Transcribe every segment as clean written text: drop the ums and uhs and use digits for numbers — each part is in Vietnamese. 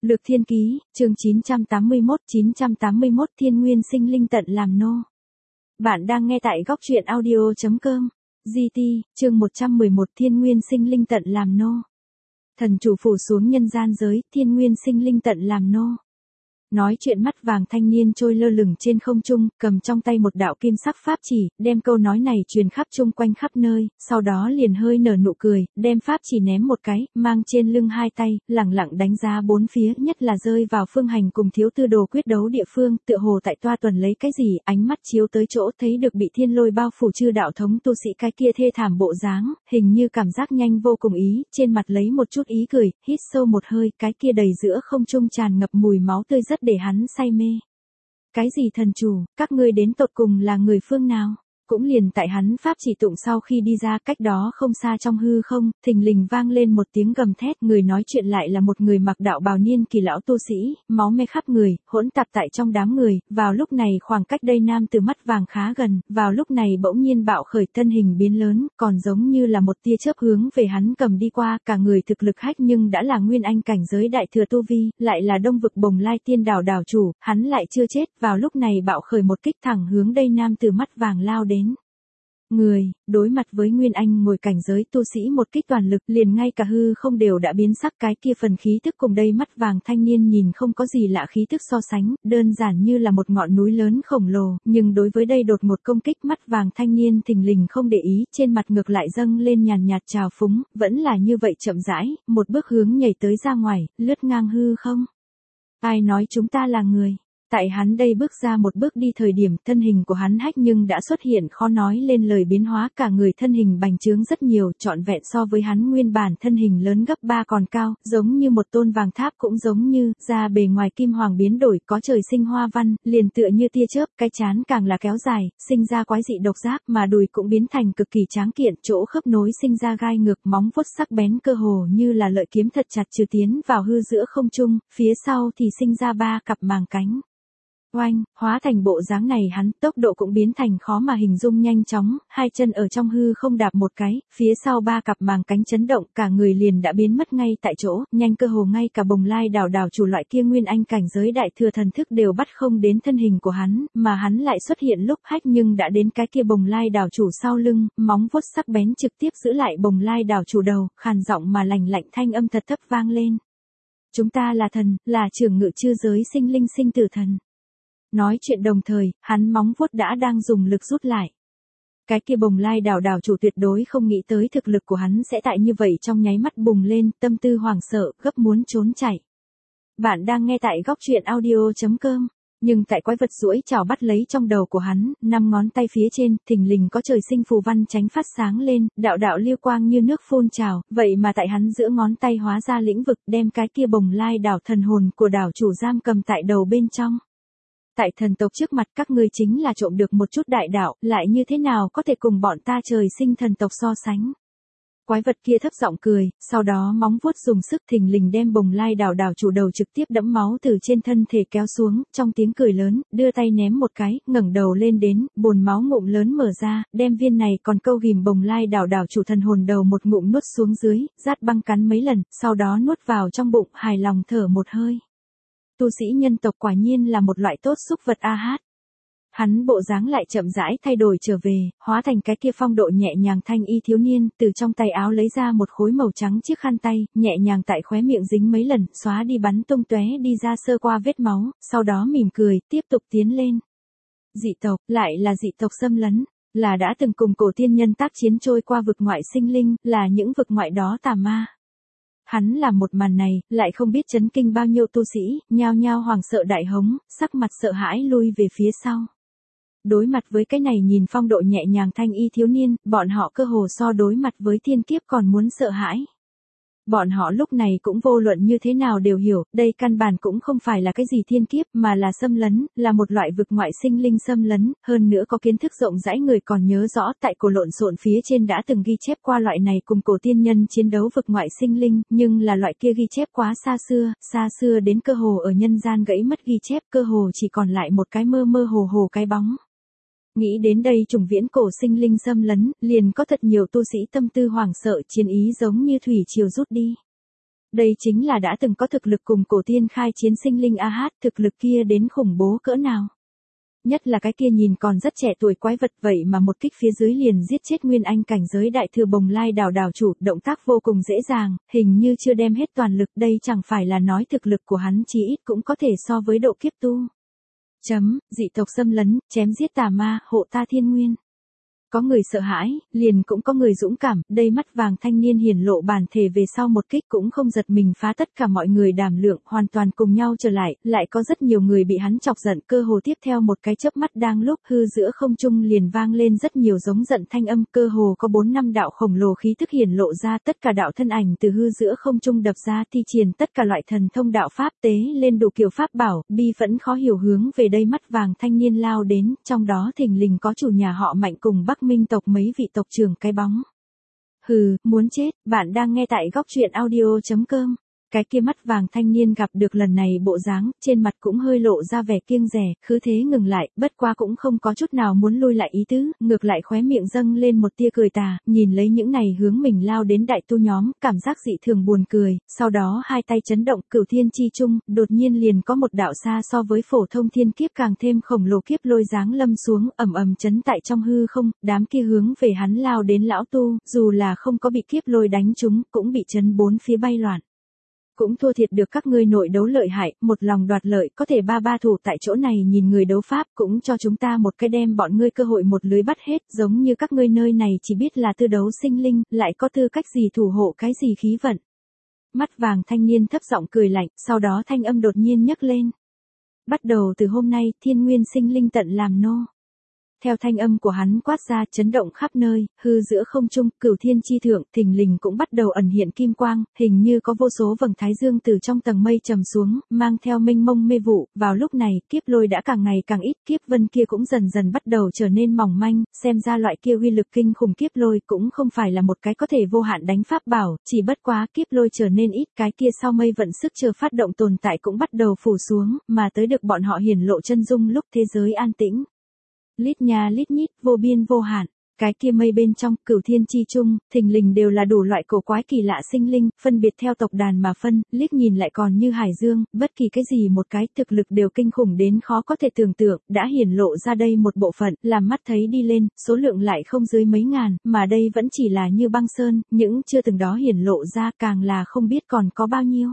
Lược Thiên Ký, chương 981 Thiên Nguyên Sinh Linh tận làm nô. Bạn đang nghe tại góc truyện audio.com. GT, chương 111 Thiên Nguyên Sinh Linh tận làm nô. Thần chủ phủ xuống nhân gian giới, Thiên Nguyên Sinh Linh tận làm nô. Nói chuyện mắt vàng thanh niên trôi lơ lửng trên không trung, cầm trong tay một đạo kim sắc pháp chỉ, đem câu nói này truyền khắp chung quanh khắp nơi, sau đó liền hơi nở nụ cười, đem pháp chỉ ném một cái, mang trên lưng hai tay, lẳng lặng đánh giá bốn phía, nhất là rơi vào Phương Hành cùng Thiếu Tư Đồ quyết đấu địa phương, tựa hồ tại toa tuần lấy cái gì, ánh mắt chiếu tới chỗ thấy được bị thiên lôi bao phủ chư đạo thống tu sĩ cái kia thê thảm bộ dáng, hình như cảm giác nhanh vô cùng ý, trên mặt lấy một chút ý cười, hít sâu một hơi, cái kia đầy giữa không trung tràn ngập mùi máu tươi rất để hắn say mê. Cái gì thần chủ, các ngươi đến tột cùng là người phương nào? Cũng liền tại hắn pháp chỉ tụng sau khi đi ra, cách đó không xa trong hư không, thình lình vang lên một tiếng gầm thét, người nói chuyện lại là một người mặc đạo bào niên kỳ lão tu sĩ, máu me khắp người, hỗn tạp tại trong đám người, vào lúc này khoảng cách đây nam từ mắt vàng khá gần, vào lúc này bỗng nhiên bạo khởi thân hình biến lớn, còn giống như là một tia chớp hướng về hắn cầm đi qua, cả người thực lực hách nhưng đã là nguyên anh cảnh giới đại thừa tu vi, lại là Đông vực Bồng Lai Tiên đảo đảo chủ, hắn lại chưa chết, vào lúc này bạo khởi một kích thẳng hướng đây nam từ mắt vàng lao đến. Người, đối mặt với Nguyên Anh ngồi cảnh giới tu sĩ một kích toàn lực liền ngay cả hư không đều đã biến sắc, cái kia phần khí tức cùng đây mắt vàng thanh niên nhìn không có gì lạ khí tức so sánh, đơn giản như là một ngọn núi lớn khổng lồ, nhưng đối với đây đột một công kích mắt vàng thanh niên thình lình không để ý, trên mặt ngược lại dâng lên nhàn nhạt trào phúng, vẫn là như vậy chậm rãi, một bước hướng nhảy tới ra ngoài, lướt ngang hư không. Ai nói chúng ta là người? Tại hắn đây bước ra một bước đi thời điểm thân hình của hắn hách nhưng đã xuất hiện khó nói lên lời biến hóa, cả người thân hình bành trướng rất nhiều, trọn vẹn so với hắn nguyên bản thân hình lớn gấp 3 còn cao, giống như một tôn vàng tháp, cũng giống như da bề ngoài kim hoàng biến đổi có trời sinh hoa văn, liền tựa như tia chớp, cái trán càng là kéo dài, sinh ra quái dị độc giác, mà đùi cũng biến thành cực kỳ tráng kiện, chỗ khớp nối sinh ra gai ngược, móng vuốt sắc bén cơ hồ như là lợi kiếm thật chặt trừ tiến vào hư giữa không trung, phía sau thì sinh ra 3 cặp màng cánh. Oanh, hóa thành bộ dáng này hắn, tốc độ cũng biến thành khó mà hình dung nhanh chóng, hai chân ở trong hư không đạp một cái, phía sau 3 cặp màng cánh chấn động, cả người liền đã biến mất ngay tại chỗ, nhanh cơ hồ ngay cả Bồng Lai đảo chủ loại kia nguyên anh cảnh giới đại thừa thần thức đều bắt không đến thân hình của hắn, mà hắn lại xuất hiện lúc hách nhưng đã đến cái kia Bồng Lai đảo chủ sau lưng, móng vuốt sắc bén trực tiếp giữ lại Bồng Lai đảo chủ đầu, khàn giọng mà lạnh lạnh thanh âm thật thấp vang lên. Chúng ta là thần, là trưởng ngự chư giới sinh linh sinh tử thần. Nói chuyện đồng thời, hắn móng vuốt đã đang dùng lực rút lại. Cái kia Bồng Lai đảo chủ tuyệt đối không nghĩ tới thực lực của hắn sẽ tại như vậy trong nháy mắt bùng lên, tâm tư hoảng sợ, gấp muốn trốn chạy. Bạn đang nghe tại góc truyện audio.com. Nhưng tại quái vật duỗi chảo bắt lấy trong đầu của hắn, 5 ngón tay phía trên, thình lình có trời sinh phù văn chánh phát sáng lên, đạo lưu quang như nước phun trào, vậy mà tại hắn giữa ngón tay hóa ra lĩnh vực, đem cái kia Bồng Lai đảo thần hồn của đảo chủ giam cầm tại đầu bên trong. Tại thần tộc trước mặt các ngươi chính là trộm được một chút đại đạo, lại như thế nào có thể cùng bọn ta trời sinh thần tộc so sánh. Quái vật kia thấp giọng cười, sau đó móng vuốt dùng sức thình lình đem Bồng Lai đảo chủ đầu trực tiếp đẫm máu từ trên thân thể kéo xuống, trong tiếng cười lớn, đưa tay ném một cái, ngẩng đầu lên đến, bồn máu ngụm lớn mở ra, đem viên này còn câu ghìm Bồng Lai đảo chủ thần hồn đầu một ngụm nuốt xuống dưới, rát băng cắn mấy lần, sau đó nuốt vào trong bụng, hài lòng thở một hơi. Tu sĩ nhân tộc quả nhiên là một loại tốt xúc vật a hát. Hắn bộ dáng lại chậm rãi thay đổi trở về, hóa thành cái kia phong độ nhẹ nhàng thanh y thiếu niên, từ trong tay áo lấy ra một khối màu trắng chiếc khăn tay, nhẹ nhàng tại khóe miệng dính mấy lần, xóa đi bắn tung tóe đi ra sơ qua vết máu, sau đó mỉm cười, tiếp tục tiến lên. Dị tộc, lại là dị tộc xâm lấn, là đã từng cùng cổ tiên nhân tác chiến trôi qua vực ngoại sinh linh, là những vực ngoại đó tà ma. Hắn làm một màn này, lại không biết chấn kinh bao nhiêu tu sĩ, nhao nhao hoảng sợ đại hống, sắc mặt sợ hãi lui về phía sau. Đối mặt với cái này nhìn phong độ nhẹ nhàng thanh y thiếu niên, bọn họ cơ hồ so đối mặt với thiên kiếp còn muốn sợ hãi. Bọn họ lúc này cũng vô luận như thế nào đều hiểu, đây căn bản cũng không phải là cái gì thiên kiếp mà là xâm lấn, là một loại vực ngoại sinh linh xâm lấn, hơn nữa có kiến thức rộng rãi người còn nhớ rõ tại cổ lộn xộn phía trên đã từng ghi chép qua loại này cùng cổ tiên nhân chiến đấu vực ngoại sinh linh, nhưng là loại kia ghi chép quá xa xưa đến cơ hồ ở nhân gian gãy mất ghi chép, cơ hồ chỉ còn lại một cái mơ mơ hồ cái bóng. Nghĩ đến đây trùng viễn cổ sinh linh xâm lấn, liền có thật nhiều tu sĩ tâm tư hoảng sợ, chiến ý giống như thủy triều rút đi. Đây chính là đã từng có thực lực cùng cổ tiên khai chiến sinh linh A Hát, thực lực kia đến khủng bố cỡ nào. Nhất là cái kia nhìn còn rất trẻ tuổi quái vật vậy mà một kích phía dưới liền giết chết nguyên anh cảnh giới đại thừa Bồng Lai đảo đảo chủ, động tác vô cùng dễ dàng, hình như chưa đem hết toàn lực, đây chẳng phải là nói thực lực của hắn chí ít cũng có thể so với độ kiếp tu. Dị tộc xâm lấn, chém giết tà ma, hộ ta thiên nguyên. Có người sợ hãi, liền cũng có người dũng cảm, đây mắt vàng thanh niên hiển lộ bản thể về sau một kích cũng không giật mình phá tất cả mọi người đảm lượng, hoàn toàn cùng nhau trở lại có rất nhiều người bị hắn chọc giận, cơ hồ tiếp theo một cái chớp mắt đang lúc hư giữa không trung liền vang lên rất nhiều giống giận thanh âm, cơ hồ có 4-5 đạo khổng lồ khí tức hiển lộ ra, tất cả đạo thân ảnh từ hư giữa không trung đập ra thi triển tất cả loại thần thông đạo pháp tế lên đủ kiểu pháp bảo, bi phẫn khó hiểu hướng về đây mắt vàng thanh niên lao đến, trong đó thình lình có chủ nhà họ Mạnh cùng Bắc Minh tộc mấy vị tộc trưởng cái bóng. Hừ, muốn chết, bạn đang nghe tại góc truyện audio.com. Cái kia mắt vàng thanh niên gặp được lần này bộ dáng, trên mặt cũng hơi lộ ra vẻ kiêng dè, khứ thế ngừng lại, bất qua cũng không có chút nào muốn lui lại ý tứ, ngược lại khóe miệng dâng lên một tia cười tà, nhìn lấy những này hướng mình lao đến đại tu nhóm, cảm giác dị thường buồn cười, sau đó hai tay chấn động, Cửu Thiên chi trung, đột nhiên liền có một đạo xa so với phổ thông thiên kiếp càng thêm khổng lồ kiếp lôi giáng lâm xuống, ầm chấn tại trong hư không, đám kia hướng về hắn lao đến lão tu, dù là không có bị kiếp lôi đánh trúng, cũng bị chấn bốn phía bay loạn. Cũng thua thiệt được các ngươi nội đấu lợi hại, một lòng đoạt lợi, có thể ba thủ tại chỗ này nhìn người đấu pháp, cũng cho chúng ta một cái đem bọn ngươi cơ hội một lưới bắt hết, giống như các ngươi nơi này chỉ biết là tư đấu sinh linh, lại có tư cách gì thủ hộ cái gì khí vận. Mắt vàng thanh niên thấp giọng cười lạnh, sau đó thanh âm đột nhiên nhấc lên. Bắt đầu từ hôm nay, thiên nguyên sinh linh tận làm nô. Theo thanh âm của hắn quát ra, chấn động khắp nơi, hư giữa không trung, Cửu Thiên chi thượng, thình lình cũng bắt đầu ẩn hiện kim quang, hình như có vô số vầng thái dương từ trong tầng mây trầm xuống, mang theo mênh mông mê vụ, vào lúc này, kiếp lôi đã càng ngày càng ít, kiếp vân kia cũng dần dần bắt đầu trở nên mỏng manh, xem ra loại kia uy lực kinh khủng kiếp lôi cũng không phải là một cái có thể vô hạn đánh pháp bảo, chỉ bất quá kiếp lôi trở nên ít, cái kia sau mây vận sức chờ phát động tồn tại cũng bắt đầu phủ xuống, mà tới được bọn họ hiển lộ chân dung lúc thế giới an tĩnh. Lít nha lít nhít, vô biên vô hạn, cái kia mây bên trong, Cửu Thiên chi trung, thình lình đều là đủ loại cổ quái kỳ lạ sinh linh, phân biệt theo tộc đàn mà phân, liếc nhìn lại còn như hải dương, bất kỳ cái gì một cái thực lực đều kinh khủng đến khó có thể tưởng tượng, đã hiển lộ ra đây một bộ phận, làm mắt thấy đi lên, số lượng lại không dưới mấy ngàn, mà đây vẫn chỉ là như băng sơn, những chưa từng đó hiển lộ ra càng là không biết còn có bao nhiêu.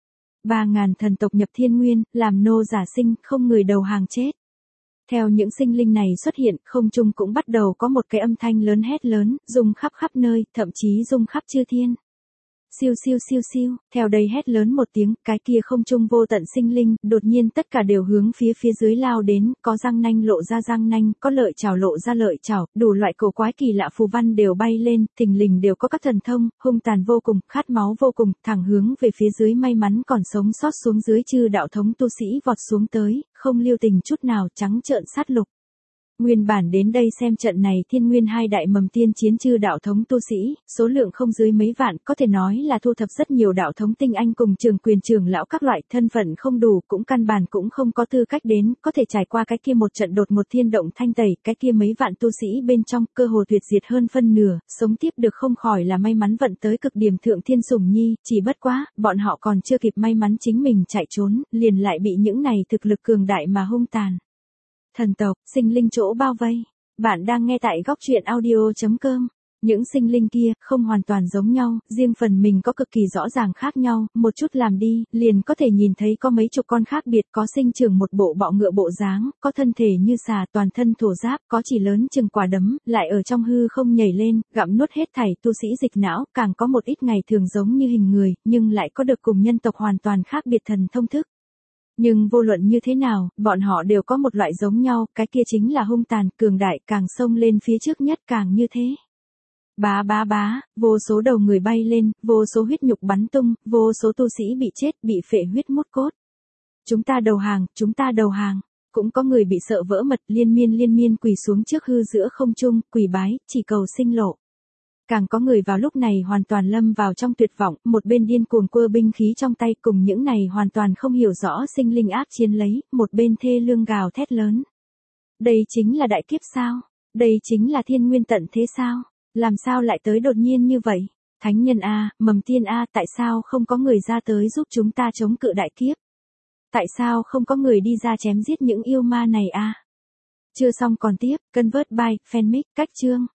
3.000 thần tộc nhập thiên nguyên, làm nô giả sinh, không người đầu hàng chết. Theo những sinh linh này xuất hiện, không trung cũng bắt đầu có một cái âm thanh lớn hét lớn, rung khắp nơi, thậm chí rung khắp chư thiên. Siêu siêu siêu siêu, theo đây hét lớn một tiếng, cái kia không trung vô tận sinh linh, đột nhiên tất cả đều hướng phía dưới lao đến, có răng nanh lộ ra răng nanh, có lợi chảo lộ ra lợi chảo, đủ loại cổ quái kỳ lạ phù văn đều bay lên, thình lình đều có các thần thông, hung tàn vô cùng, khát máu vô cùng, thẳng hướng về phía dưới may mắn còn sống sót xuống dưới chư đạo thống tu sĩ vọt xuống tới, không lưu tình chút nào, trắng trợn sát lục. Nguyên bản đến đây xem trận này thiên nguyên hai đại mầm tiên chiến chư đạo thống tu sĩ, số lượng không dưới mấy vạn, có thể nói là thu thập rất nhiều đạo thống tinh anh cùng trường quyền trưởng lão các loại, thân phận không đủ, cũng căn bản cũng không có tư cách đến, có thể trải qua cái kia một trận đột một thiên động thanh tẩy, cái kia mấy vạn tu sĩ bên trong, cơ hồ tuyệt diệt hơn phân nửa, sống tiếp được không khỏi là may mắn vận tới cực điểm thượng thiên sủng nhi, chỉ bất quá, bọn họ còn chưa kịp may mắn chính mình chạy trốn, liền lại bị những này thực lực cường đại mà hung tàn. Thần tộc, sinh linh chỗ bao vây. Bạn đang nghe tại góc truyện audio.com. Những sinh linh kia, không hoàn toàn giống nhau, riêng phần mình có cực kỳ rõ ràng khác nhau, một chút làm đi, liền có thể nhìn thấy có mấy chục con khác biệt, có sinh trưởng một bộ bọ ngựa bộ dáng, có thân thể như xà toàn thân thổ giáp, có chỉ lớn chừng quả đấm, lại ở trong hư không nhảy lên, gặm nuốt hết thảy tu sĩ dịch não, càng có một ít ngày thường giống như hình người, nhưng lại có được cùng nhân tộc hoàn toàn khác biệt thần thông thức. Nhưng vô luận như thế nào, bọn họ đều có một loại giống nhau, cái kia chính là hung tàn, cường đại, càng xông lên phía trước nhất càng như thế. Bá, vô số đầu người bay lên, vô số huyết nhục bắn tung, vô số tu sĩ bị chết, bị phệ huyết mốt cốt. Chúng ta đầu hàng. Cũng có người bị sợ vỡ mật, liên miên quỳ xuống trước hư giữa không trung, quỳ bái, chỉ cầu sinh lộ. Càng có người vào lúc này hoàn toàn lâm vào trong tuyệt vọng, một bên điên cuồng quơ binh khí trong tay cùng những này hoàn toàn không hiểu rõ sinh linh ác chiến lấy, một bên thê lương gào thét lớn. Đây chính là đại kiếp sao? Đây chính là thiên nguyên tận thế sao? Làm sao lại tới đột nhiên như vậy? Thánh nhân a, mầm tiên a, tại sao không có người ra tới giúp chúng ta chống cự đại kiếp? Tại sao không có người đi ra chém giết những yêu ma này a? Chưa xong còn tiếp, Convert by Fanmic, cách chương.